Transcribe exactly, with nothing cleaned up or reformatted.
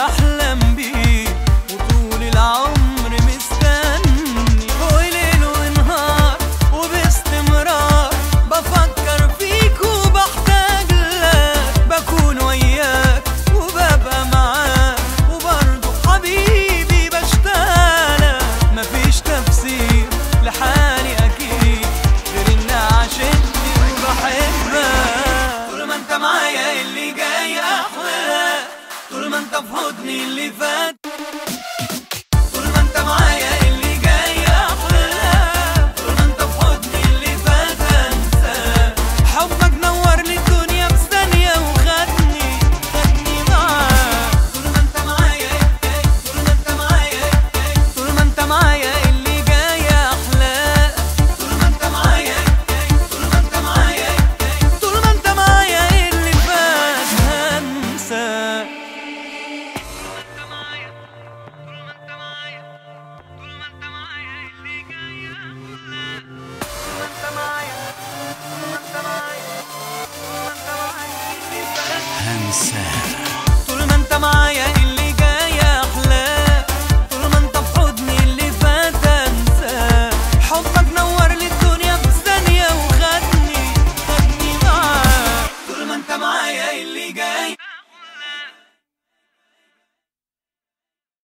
بحلم بيه وطول العمر مستني، وليل ونهار وباستمرار بفكر فيك وبحتاج لك، بكون وياك وببقى معاك وبرضه حبيبي بشتاقلك. مفيش تفسير لحالي أكيد غير إني عاشقني وبحبك. طول ما أنت معايا اللي جاي أحلى، طول ما أنت في حضني اللي فات